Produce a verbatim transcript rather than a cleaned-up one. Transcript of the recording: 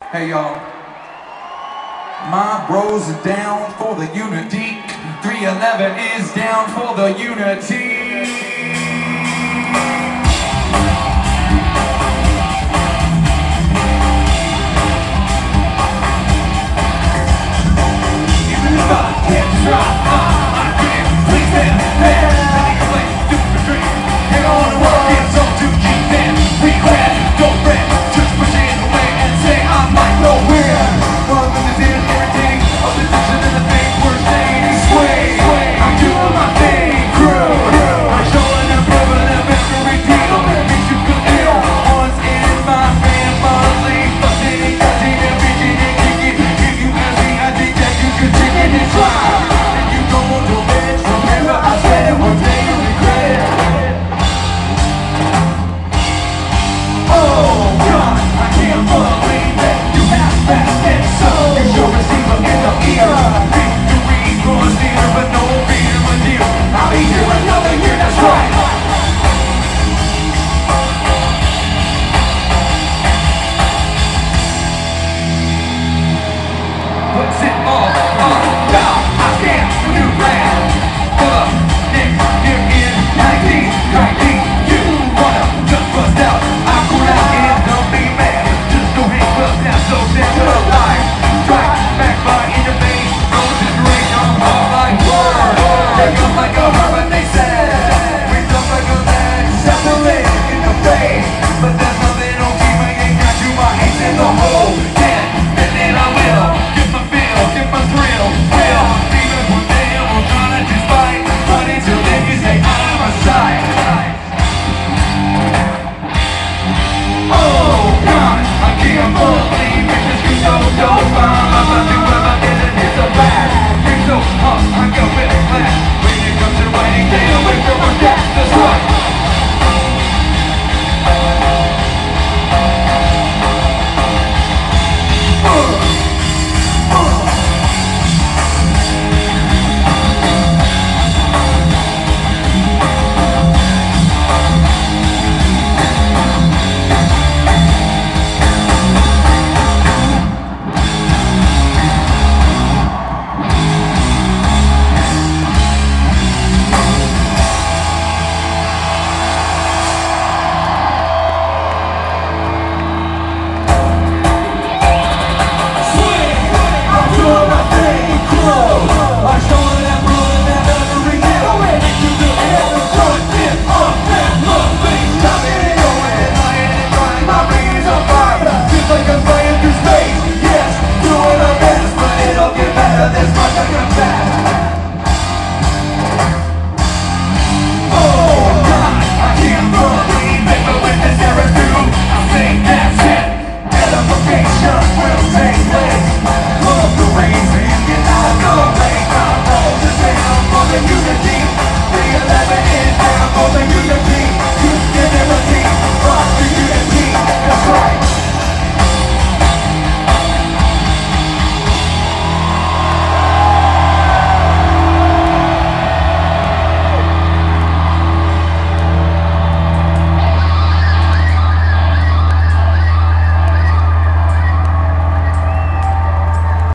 Hey y'all, my bros are down for the unity. three eleven is down for the unity. Even if I can't try, I can't please them. Man, many place to dream. Hang on to work, it's all to keep them. Regret, don't fret, just push it away and say I'm like nowhere. One of is irritating, a position in the thing we're saying is sway. I'm doing my thing, crew. I'm showing them, proving them, every repeat. Makes you feel ill. Once in my family, fucking, cutting, and bitching and kicking. If you ask me, I think that you could take it and try. And you go to bed, remember I said one day you regret it. Oh God, I can't believe that you have passed it. So you should receive a in the ear. Victory draws near, but no fear with you. I'll be here another year, that's right. What's it all about? I can't do brand. For the next year in nineteen ninety, you wanna just bust out. I cool out in the B man. Just don't hang up now, so damn